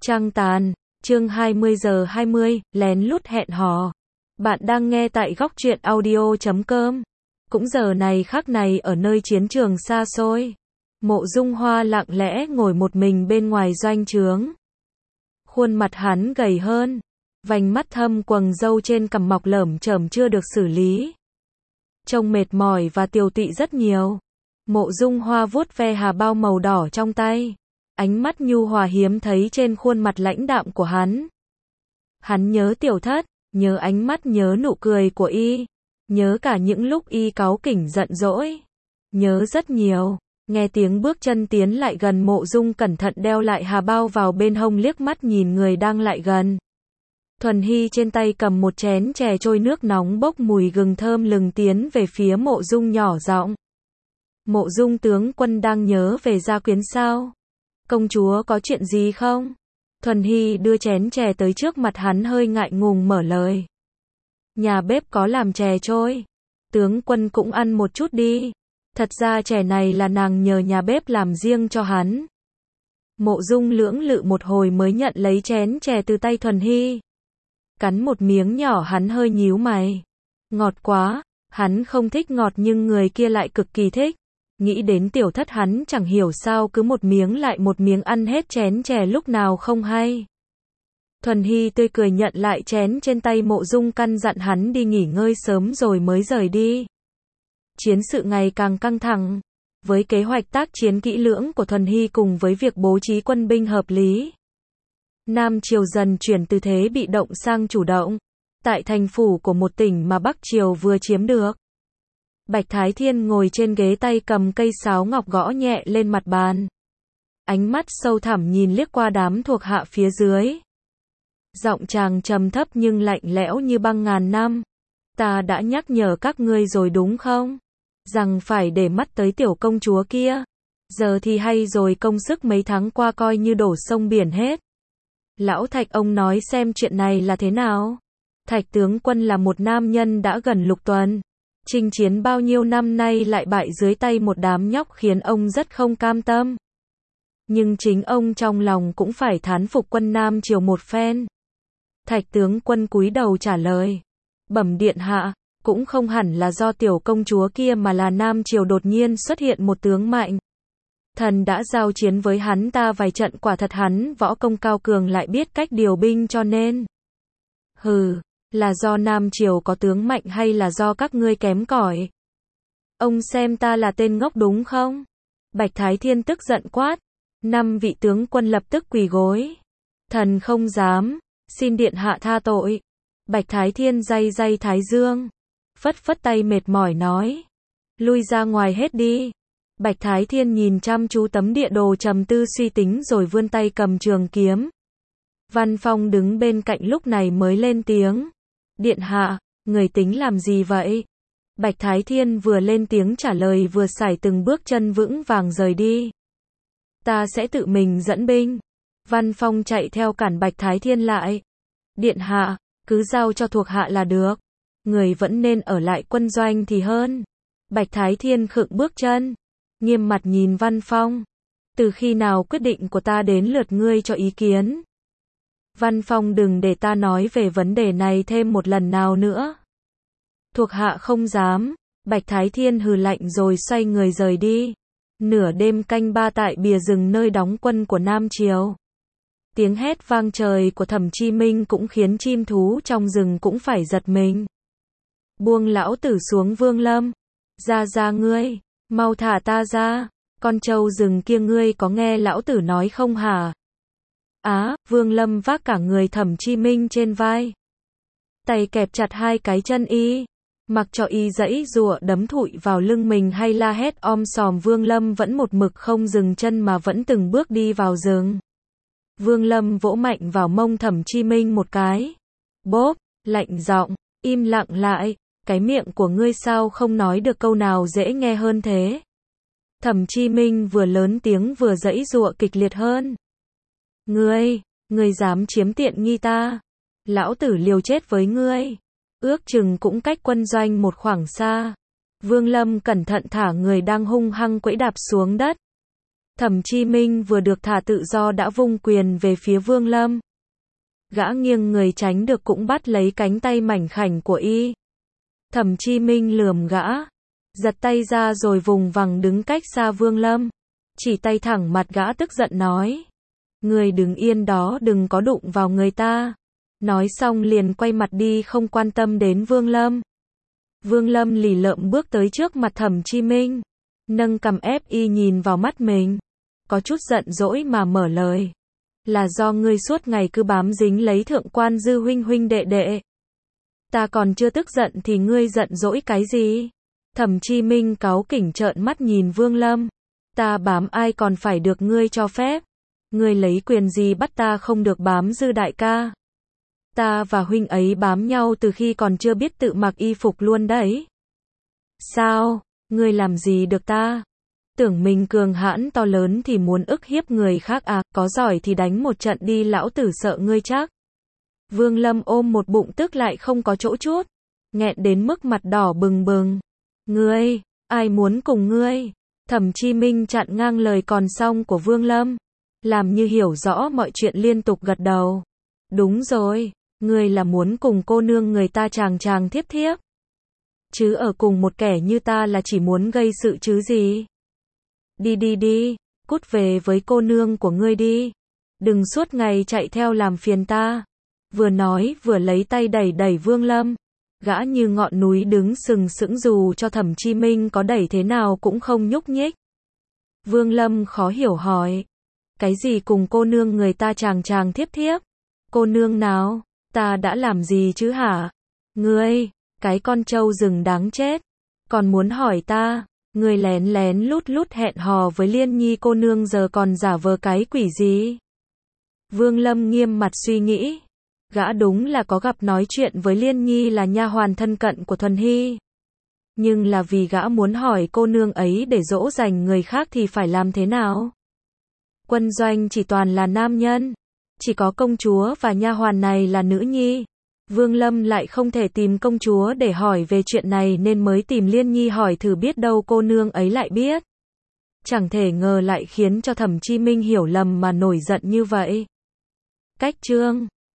Trăng tàn, chương 20 giờ 20, lén lút hẹn hò. Bạn đang nghe tại góc truyện audio.com. Cũng giờ này khắc này ở nơi chiến trường xa xôi. Mộ Dung Hoa lặng lẽ ngồi một mình bên ngoài doanh trướng. Khuôn mặt hắn gầy hơn. Vành mắt thâm quầng râu trên cằm mọc lởm chởm chưa được xử lý. Trông mệt mỏi và tiều tụy rất nhiều. Mộ Dung Hoa vuốt ve hà bao màu đỏ trong tay. Ánh mắt nhu hòa hiếm thấy trên khuôn mặt lãnh đạm của hắn. Hắn nhớ Tiểu Thất, nhớ ánh mắt, nhớ nụ cười của y, nhớ cả những lúc y cáu kỉnh giận dỗi. Nhớ rất nhiều. Nghe tiếng bước chân tiến lại gần, Mộ Dung cẩn thận đeo lại hà bao vào bên hông, liếc mắt nhìn người đang lại gần. Thuần Hy trên tay cầm một chén chè trôi nước nóng bốc mùi gừng thơm lừng tiến về phía Mộ Dung nhỏ giọng. Mộ Dung tướng quân đang nhớ về gia quyến sao? Công chúa có chuyện gì không? Thuần Hy đưa chén chè tới trước mặt hắn, hơi ngại ngùng mở lời. Nhà bếp có làm chè trôi. Tướng quân cũng ăn một chút đi. Thật ra chè này là nàng nhờ nhà bếp làm riêng cho hắn. Mộ Dung lưỡng lự một hồi mới nhận lấy chén chè từ tay Thuần Hy. Cắn một miếng nhỏ, hắn hơi nhíu mày. Ngọt quá. Hắn không thích ngọt nhưng người kia lại cực kỳ thích. Nghĩ đến Tiểu Thất, hắn chẳng hiểu sao cứ một miếng lại một miếng ăn hết chén chè lúc nào không hay. Thuần Hy tươi cười nhận lại chén trên tay Mộ Dung, căn dặn hắn đi nghỉ ngơi sớm rồi mới rời đi. Chiến sự ngày càng căng thẳng. Với kế hoạch tác chiến kỹ lưỡng của Thuần Hy cùng với việc bố trí quân binh hợp lý, Nam Triều dần chuyển từ thế bị động sang chủ động. Tại thành phủ của một tỉnh mà Bắc Triều vừa chiếm được, Bạch Thái Thiên ngồi trên ghế, tay cầm cây sáo ngọc gõ nhẹ lên mặt bàn. Ánh mắt sâu thẳm nhìn liếc qua đám thuộc hạ phía dưới. Giọng chàng trầm thấp nhưng lạnh lẽo như băng ngàn năm. Ta đã nhắc nhở các ngươi rồi đúng không? Rằng phải để mắt tới tiểu công chúa kia. Giờ thì hay rồi, công sức mấy tháng qua coi như đổ sông biển hết. Lão Thạch, ông nói xem chuyện này là thế nào? Thạch tướng quân là một nam nhân đã gần lục tuần. Chinh chiến bao nhiêu năm nay lại bại dưới tay một đám nhóc, khiến ông rất không cam tâm. Nhưng chính ông trong lòng cũng phải thán phục quân Nam Triều một phen. Thạch tướng quân cúi đầu trả lời. Bẩm điện hạ, cũng không hẳn là do tiểu công chúa kia mà là Nam Triều đột nhiên xuất hiện một tướng mạnh. Thần đã giao chiến với hắn ta vài trận, quả thật hắn võ công cao cường lại biết cách điều binh cho nên. Hừ. Là do Nam Triều có tướng mạnh hay là do các ngươi kém cỏi? Ông xem ta là tên ngốc đúng không? Bạch Thái Thiên tức giận quát. 5 vị tướng quân lập tức quỳ gối. Thần không dám, xin điện hạ tha tội. Bạch Thái Thiên day day thái dương, phất phất tay mệt mỏi nói. Lui ra ngoài hết đi. Bạch Thái Thiên nhìn chăm chú tấm địa đồ, trầm tư suy tính rồi vươn tay cầm trường kiếm. Văn Phong đứng bên cạnh lúc này mới lên tiếng. Điện hạ, người tính làm gì vậy? Bạch Thái Thiên vừa lên tiếng trả lời vừa sải từng bước chân vững vàng rời đi. Ta sẽ tự mình dẫn binh. Văn Phong chạy theo cản Bạch Thái Thiên lại. Điện hạ, cứ giao cho thuộc hạ là được. Người vẫn nên ở lại quân doanh thì hơn. Bạch Thái Thiên khựng bước chân, nghiêm mặt nhìn Văn Phong. Từ khi nào quyết định của ta đến lượt ngươi cho ý kiến? Văn Phong, đừng để ta nói về vấn đề này thêm một lần nào nữa. Thuộc hạ không dám. Bạch Thái Thiên hừ lạnh rồi xoay người rời đi. Nửa đêm canh ba tại bìa rừng nơi đóng quân của Nam Triều. Tiếng hét vang trời của Thẩm Chi Minh cũng khiến chim thú trong rừng cũng phải giật mình. Buông lão tử xuống, Vương Lâm. Ra ngươi, mau thả ta ra. Con trâu rừng kia, ngươi có nghe lão tử nói không hả? Vương Lâm vác cả người Thẩm Chi Minh trên vai. Tay kẹp chặt hai cái chân y. Mặc cho y giãy giụa đấm thụi vào lưng mình hay la hét om sòm, Vương Lâm vẫn một mực không dừng chân mà vẫn từng bước đi vào rừng. Vương Lâm vỗ mạnh vào mông Thẩm Chi Minh một cái. Bốp, lạnh giọng, im lặng lại. Cái miệng của ngươi sao không nói được câu nào dễ nghe hơn thế? Thẩm Chi Minh vừa lớn tiếng vừa giãy giụa kịch liệt hơn. Ngươi dám chiếm tiện nghi ta? Lão tử liều chết với ngươi. Ước chừng cũng cách quân doanh một khoảng xa. Vương Lâm cẩn thận thả người đang hung hăng quẫy đạp xuống đất. Thẩm Chi Minh vừa được thả tự do đã vung quyền về phía Vương Lâm. Gã nghiêng người tránh được cũng bắt lấy cánh tay mảnh khảnh của y. Thẩm Chi Minh lườm gã, giật tay ra rồi vùng vằng đứng cách xa Vương Lâm. Chỉ tay thẳng mặt gã tức giận nói. Người đứng yên đó, đừng có đụng vào người ta. Nói xong liền quay mặt đi không quan tâm đến Vương Lâm. Vương Lâm lì lợm bước tới trước mặt Thẩm Chi Minh, nâng cằm ép y nhìn vào mắt mình. Có chút giận dỗi mà mở lời. Là do ngươi suốt ngày cứ bám dính lấy Thượng quan Dư huynh huynh đệ đệ. Ta còn chưa tức giận thì ngươi giận dỗi cái gì? Thẩm Chi Minh cáu kỉnh trợn mắt nhìn Vương Lâm. Ta bám ai còn phải được ngươi cho phép? Ngươi lấy quyền gì bắt ta không được bám Dư đại ca? Ta và huynh ấy bám nhau từ khi còn chưa biết tự mặc y phục luôn đấy. Sao? Ngươi làm gì được ta? Tưởng mình cường hãn to lớn thì muốn ức hiếp người khác à? Có giỏi thì đánh một trận đi, lão tử sợ ngươi chắc. Vương Lâm ôm một bụng tức lại không có chỗ chút, nghẹn đến mức mặt đỏ bừng bừng. Ngươi, ai muốn cùng ngươi? Thẩm Chi Minh chặn ngang lời còn xong của Vương Lâm, làm như hiểu rõ mọi chuyện liên tục gật đầu. Đúng rồi, ngươi là muốn cùng cô nương người ta chàng chàng thiếp thiếp. Chứ ở cùng một kẻ như ta là chỉ muốn gây sự chứ gì. Đi đi đi, cút về với cô nương của ngươi đi. Đừng suốt ngày chạy theo làm phiền ta. Vừa nói vừa lấy tay đẩy đẩy Vương Lâm. Gã như ngọn núi đứng sừng sững dù cho Thẩm Chi Minh có đẩy thế nào cũng không nhúc nhích. Vương Lâm khó hiểu hỏi. Cái gì cùng cô nương người ta chàng chàng thiếp thiếp? Cô nương nào? Ta đã làm gì chứ hả? Ngươi, cái con trâu rừng đáng chết. Còn muốn hỏi ta, ngươi lén lén lút lút hẹn hò với Liên Nhi cô nương giờ còn giả vờ cái quỷ gì? Vương Lâm nghiêm mặt suy nghĩ. Gã đúng là có gặp nói chuyện với Liên Nhi là nha hoàn thân cận của Thuần Hy. Nhưng là vì gã muốn hỏi cô nương ấy để dỗ dành người khác thì phải làm thế nào? Quân doanh chỉ toàn là nam nhân. Chỉ có công chúa và nha hoàn này là nữ nhi. Vương Lâm lại không thể tìm công chúa để hỏi về chuyện này nên mới tìm Liên Nhi hỏi thử, biết đâu cô nương ấy lại biết. Chẳng thể ngờ lại khiến cho Thẩm Chi Minh hiểu lầm mà nổi giận như vậy. Cách chương